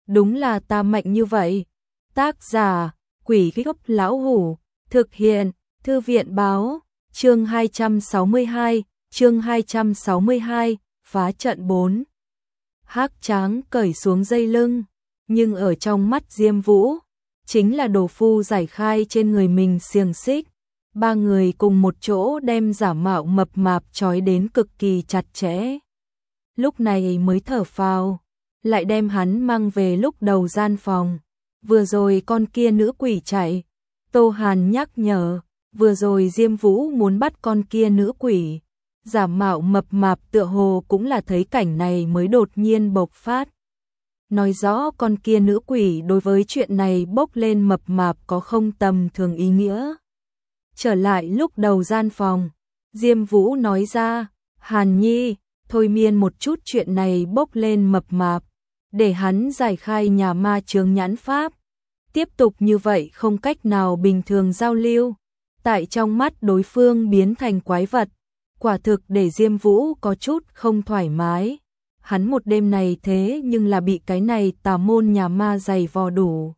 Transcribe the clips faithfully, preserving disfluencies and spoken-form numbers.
đúng là ta mạnh như vậy. Tác giả, Quỷ Gốc Lão Hủ, thực hiện, Thư viện báo, chương hai trăm sáu mươi hai, chương hai trăm sáu mươi hai, phá trận bốn. Hắc Tráng cởi xuống dây lưng, nhưng ở trong mắt Diêm Vũ, chính là đồ phu giải khai trên người mình xiềng xích. Ba người cùng một chỗ đem giả mạo mập mạp trói đến cực kỳ chặt chẽ. Lúc này mới thở phào, lại đem hắn mang về lúc đầu gian phòng. Vừa rồi con kia nữ quỷ chạy, Tô Hàn nhắc nhở, vừa rồi Diêm Vũ muốn bắt con kia nữ quỷ. Giả mạo mập mạp tựa hồ cũng là thấy cảnh này mới đột nhiên bộc phát. Nói rõ con kia nữ quỷ đối với chuyện này bốc lên mập mạp có không tầm thường ý nghĩa. Trở lại lúc đầu gian phòng, Diêm Vũ nói ra, Hàn Nhi, thôi miên một chút chuyện này bốc lên mập mạp, để hắn giải khai nhà ma chướng nhãn pháp. Tiếp tục như vậy không cách nào bình thường giao lưu, tại trong mắt đối phương biến thành quái vật, quả thực để Diêm Vũ có chút không thoải mái. Hắn một đêm này thế nhưng là bị cái này tà môn nhà ma giày vò đủ.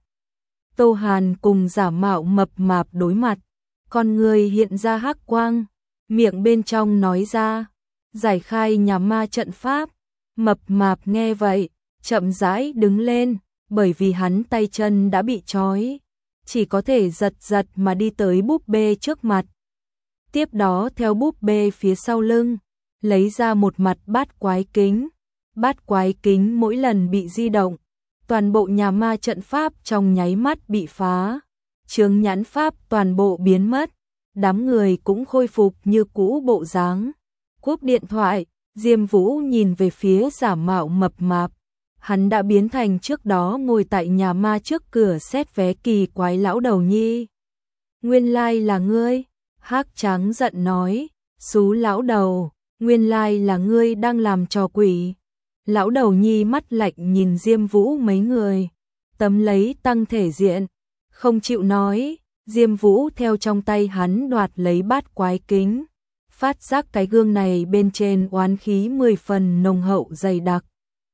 Tô Hàn cùng giả mạo mập mạp đối mặt, con người hiện ra hắc quang, miệng bên trong nói ra, giải khai nhà ma trận pháp. Mập mạp nghe vậy, chậm rãi đứng lên, bởi vì hắn tay chân đã bị trói, chỉ có thể giật giật mà đi tới búp bê trước mặt. Tiếp đó theo búp bê phía sau lưng, lấy ra một mặt bát quái kính. Bát quái kính mỗi lần bị di động, toàn bộ nhà ma trận pháp trong nháy mắt bị phá, chướng nhãn pháp toàn bộ biến mất, đám người cũng khôi phục như cũ bộ dáng. Cúp điện thoại, Diêm Vũ nhìn về phía giả mạo mập mạp, hắn đã biến thành trước đó ngồi tại nhà ma trước cửa xét vé kỳ quái lão đầu nhi. Nguyên lai là ngươi, Hắc Tráng giận nói, xú lão đầu, nguyên lai là ngươi đang làm trò quỷ. Lão đầu nhi mắt lạnh nhìn Diêm Vũ mấy người, tấm lấy tăng thể diện, không chịu nói. Diêm Vũ theo trong tay hắn đoạt lấy bát quái kính, phát giác cái gương này bên trên oán khí mười phần nồng hậu dày đặc.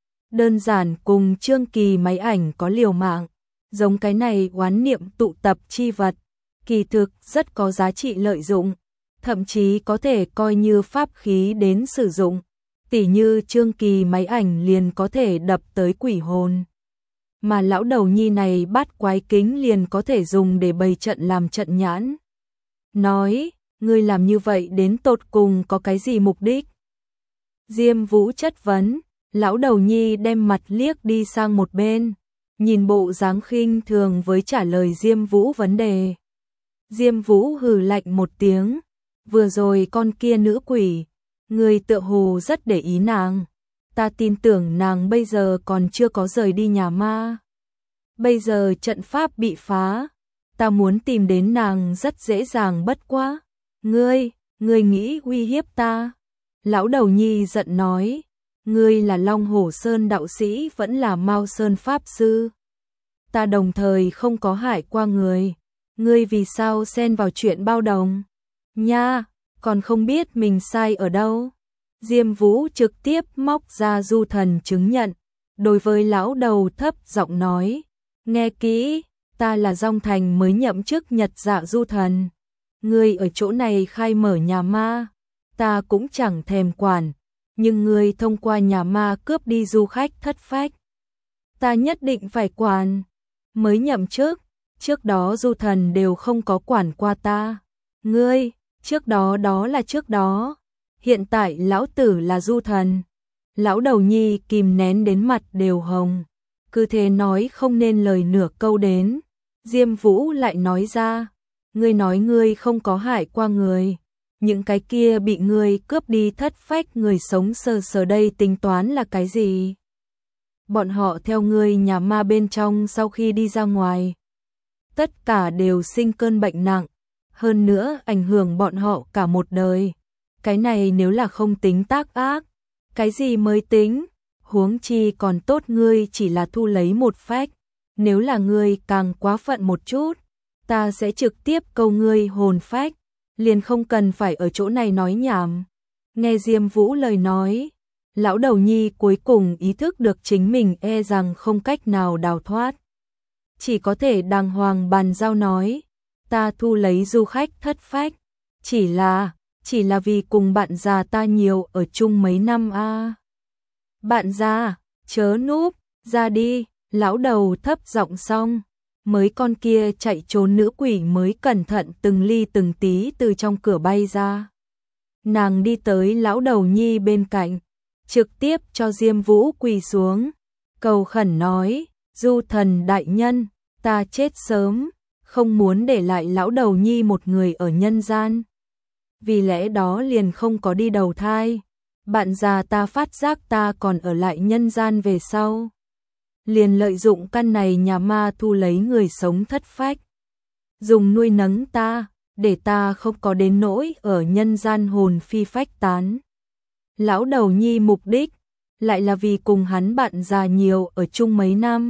Đơn giản cùng Trương Kỳ máy ảnh có liều mạng, giống cái này oán niệm tụ tập chi vật, kỳ thực rất có giá trị lợi dụng, thậm chí có thể coi như pháp khí đến sử dụng. Tỉ như Trương Kỳ máy ảnh liền có thể đập tới quỷ hồn. Mà lão đầu nhi này bát quái kính liền có thể dùng để bày trận làm trận nhãn. Nói, ngươi làm như vậy đến tột cùng có cái gì mục đích? Diêm Vũ chất vấn, lão đầu nhi đem mặt liếc đi sang một bên, nhìn bộ dáng khinh thường với trả lời Diêm Vũ vấn đề. Diêm Vũ hừ lạnh một tiếng, vừa rồi con kia nữ quỷ, người tựa hồ rất để ý nàng, ta tin tưởng nàng bây giờ còn chưa có rời đi nhà ma. Bây giờ trận pháp bị phá, ta muốn tìm đến nàng rất dễ dàng bất quá. Ngươi, ngươi nghĩ uy hiếp ta? Lão đầu nhi giận nói, ngươi là Long Hổ Sơn đạo sĩ vẫn là Mao Sơn pháp sư. Ta đồng thời không có hại qua người, ngươi vì sao xen vào chuyện bao đồng? Nha! Còn không biết mình sai ở đâu. Diêm Vũ trực tiếp móc ra du thần chứng nhận, đối với lão đầu thấp giọng nói, nghe kỹ, ta là Dong Thành mới nhậm chức Nhật Dạ du thần. Ngươi ở chỗ này khai mở nhà ma, ta cũng chẳng thèm quản, nhưng ngươi thông qua nhà ma cướp đi du khách thất phách, ta nhất định phải quản. Mới nhậm chức, trước đó du thần đều không có quản qua ta. Ngươi, trước đó đó là trước đó, hiện tại lão tử là du thần. Lão đầu nhi kìm nén đến mặt đều hồng, cứ thế nói không nên lời nửa câu đến. Diêm Vũ lại nói ra, ngươi nói ngươi không có hại qua người, những cái kia bị ngươi cướp đi thất phách người sống sờ sờ đây tính toán là cái gì? Bọn họ theo ngươi nhà ma bên trong sau khi đi ra ngoài, tất cả đều sinh cơn bệnh nặng, hơn nữa ảnh hưởng bọn họ cả một đời. Cái này nếu là không tính tác ác, cái gì mới tính? Huống chi còn tốt ngươi chỉ là thu lấy một phách, nếu là ngươi càng quá phận một chút, ta sẽ trực tiếp câu ngươi hồn phách, liền không cần phải ở chỗ này nói nhảm. Nghe Diêm Vũ lời nói, Lão đầu nhi cuối cùng ý thức được chính mình e rằng không cách nào đào thoát. Chỉ có thể đàng hoàng bàn giao nói, ta thu lấy du khách thất phách, chỉ là, chỉ là vì cùng bạn già ta nhiều ở chung mấy năm a. À. Bạn già, chớ núp, ra đi, lão đầu thấp giọng xong, mới con kia chạy trốn nữ quỷ mới cẩn thận từng ly từng tí từ trong cửa bay ra. Nàng đi tới lão đầu nhi bên cạnh, trực tiếp cho Diêm Vũ quỳ xuống, cầu khẩn nói, du thần đại nhân, ta chết sớm, không muốn để lại lão đầu nhi một người ở nhân gian. Vì lẽ đó liền không có đi đầu thai, bạn già ta phát giác ta còn ở lại nhân gian về sau. Liền lợi dụng căn này nhà ma thu lấy người sống thất phách. Dùng nuôi nấng ta, để ta không có đến nỗi ở nhân gian hồn phi phách tán. Lão đầu nhi mục đích, lại là vì cùng hắn bạn già nhiều ở chung mấy năm.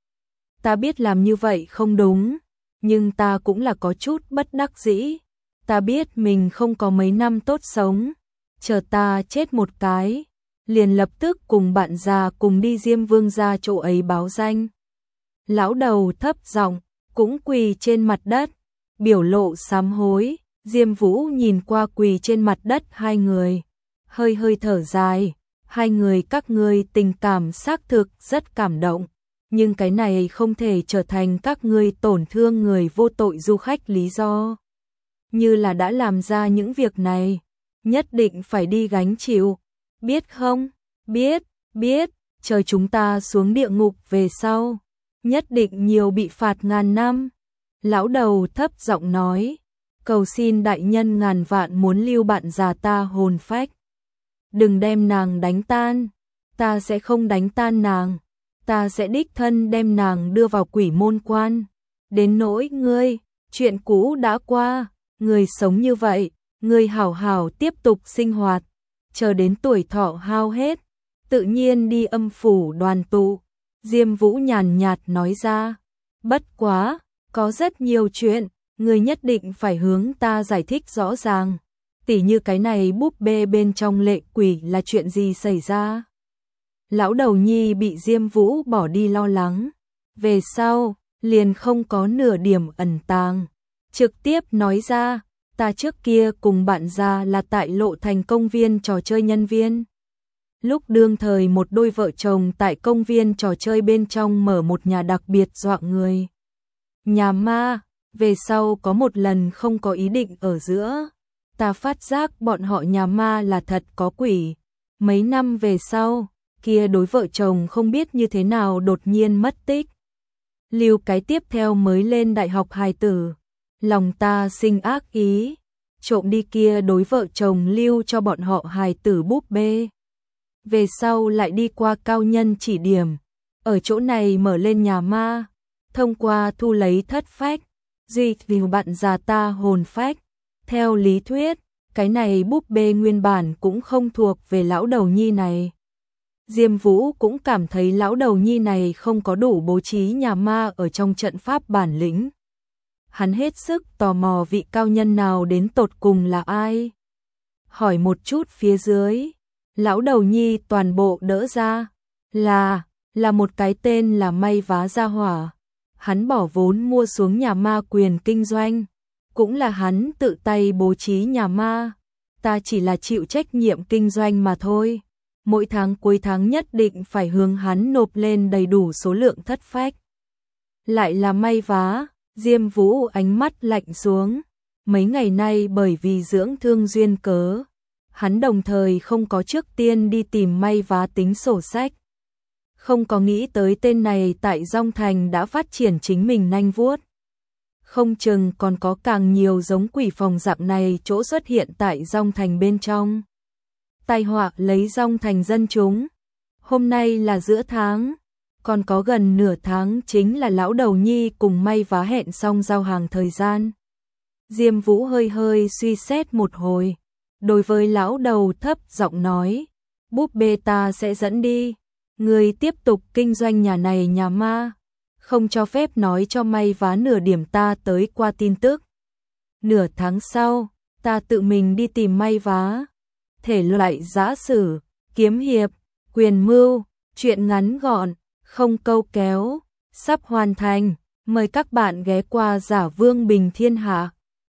Ta biết làm như vậy không đúng, nhưng ta cũng là có chút bất đắc dĩ. Ta biết mình không có mấy năm tốt sống, chờ ta chết một cái, liền lập tức cùng bạn già cùng đi Diêm Vương gia chỗ ấy báo danh. Lão đầu thấp giọng, cũng quỳ trên mặt đất, biểu lộ sám hối. Diêm Vũ nhìn qua quỳ trên mặt đất hai người, hơi hơi thở dài, hai người các ngươi tình cảm xác thực rất cảm động, nhưng cái này không thể trở thành các ngươi tổn thương người vô tội du khách lý do. Như là đã làm ra những việc này, nhất định phải đi gánh chịu, biết không? Biết, biết, chờ chúng ta xuống địa ngục về sau, nhất định nhiều bị phạt ngàn năm. Lão đầu thấp giọng nói, cầu xin đại nhân ngàn vạn muốn lưu bạn già ta hồn phách. Đừng đem nàng đánh tan, ta sẽ không đánh tan nàng, ta sẽ đích thân đem nàng đưa vào quỷ môn quan. Đến nỗi ngươi, chuyện cũ đã qua, người sống như vậy, người hảo hảo tiếp tục sinh hoạt, chờ đến tuổi thọ hao hết, tự nhiên đi âm phủ đoàn tụ. Diêm Vũ nhàn nhạt nói ra, bất quá, có rất nhiều chuyện, người nhất định phải hướng ta giải thích rõ ràng. Tỉ như cái này búp bê bên trong lệ quỷ là chuyện gì xảy ra? Lão đầu nhi bị Diêm Vũ bỏ đi lo lắng, về sau, liền không có nửa điểm ẩn tàng. Trực tiếp nói ra, ta trước kia cùng bạn già là tại Lộ Thành công viên trò chơi nhân viên. Lúc đương thời một đôi vợ chồng tại công viên trò chơi bên trong mở một nhà đặc biệt dọa người. Nhà ma, về sau có một lần không có ý định ở giữa. Ta phát giác bọn họ nhà ma là thật có quỷ. Mấy năm về sau, kia đối vợ chồng không biết như thế nào đột nhiên mất tích. Lưu cái tiếp theo mới lên đại học hài tử. Lòng ta sinh ác ý, trộm đi kia đối vợ chồng lưu cho bọn họ hài tử búp bê. Về sau lại đi qua cao nhân chỉ điểm, ở chỗ này mở lên nhà ma, thông qua thu lấy thất phách, duy vì bạn già ta hồn phách. Theo lý thuyết, cái này búp bê nguyên bản cũng không thuộc về lão đầu nhi này. Diêm Vũ cũng cảm thấy lão đầu nhi này không có đủ bố trí nhà ma ở trong trận pháp bản lĩnh. Hắn hết sức tò mò vị cao nhân nào đến tột cùng là ai. Hỏi một chút phía dưới, lão đầu nhi toàn bộ đỡ ra, là, là một cái tên là May Vá Gia Hỏa. Hắn bỏ vốn mua xuống nhà ma quyền kinh doanh, cũng là hắn tự tay bố trí nhà ma. Ta chỉ là chịu trách nhiệm kinh doanh mà thôi. Mỗi tháng cuối tháng nhất định phải hướng hắn nộp lên đầy đủ số lượng thất phách. Lại là May Vá. Diêm Vũ ánh mắt lạnh xuống, mấy ngày nay bởi vì dưỡng thương duyên cớ, hắn đồng thời không có trước tiên đi tìm May Vá tính sổ sách. Không có nghĩ tới tên này tại Dong Thành đã phát triển chính mình nanh vuốt. Không chừng còn có càng nhiều giống quỷ phòng dạng này chỗ xuất hiện tại Dong Thành bên trong. Tai họa lấy Dong Thành dân chúng. Hôm nay là giữa tháng. Còn có gần nửa tháng chính là lão đầu nhi cùng May Vá hẹn xong giao hàng thời gian. Diêm Vũ hơi hơi suy xét một hồi. Đối với lão đầu thấp giọng nói, búp bê ta sẽ dẫn đi. Người tiếp tục kinh doanh nhà này nhà ma. Không cho phép nói cho May Vá nửa điểm ta tới qua tin tức. Nửa tháng sau, ta tự mình đi tìm May Vá. Thể loại giã sử, kiếm hiệp, quyền mưu, chuyện ngắn gọn, không câu kéo, sắp hoàn thành. Mời các bạn ghé qua Giả Vương Bình Thiên Hạ.